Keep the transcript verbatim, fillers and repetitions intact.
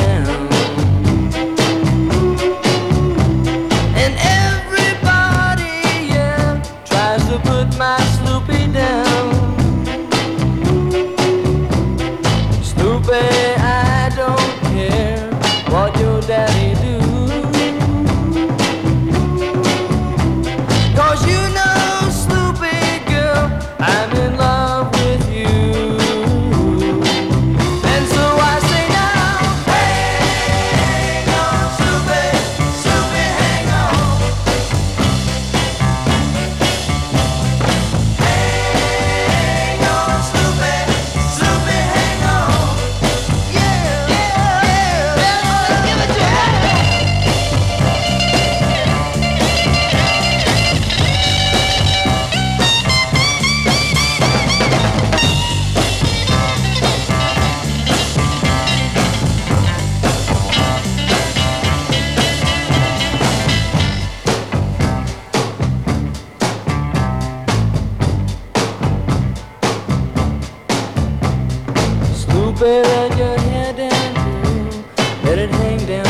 down. And everybody, yeah, tries to put my Sloopy down. Sloopy, I don't care what your daddy do. Cause you know, Sloopy girl, I'm in love with you. And so I say now, hang on, Sloopy, Sloopy, hang on. Hang on, Sloopy, Sloopy, hang on. Yeah, yeah, yeah, yeah, give it to me. Sloopy, let your hair down, girl. Let it hang down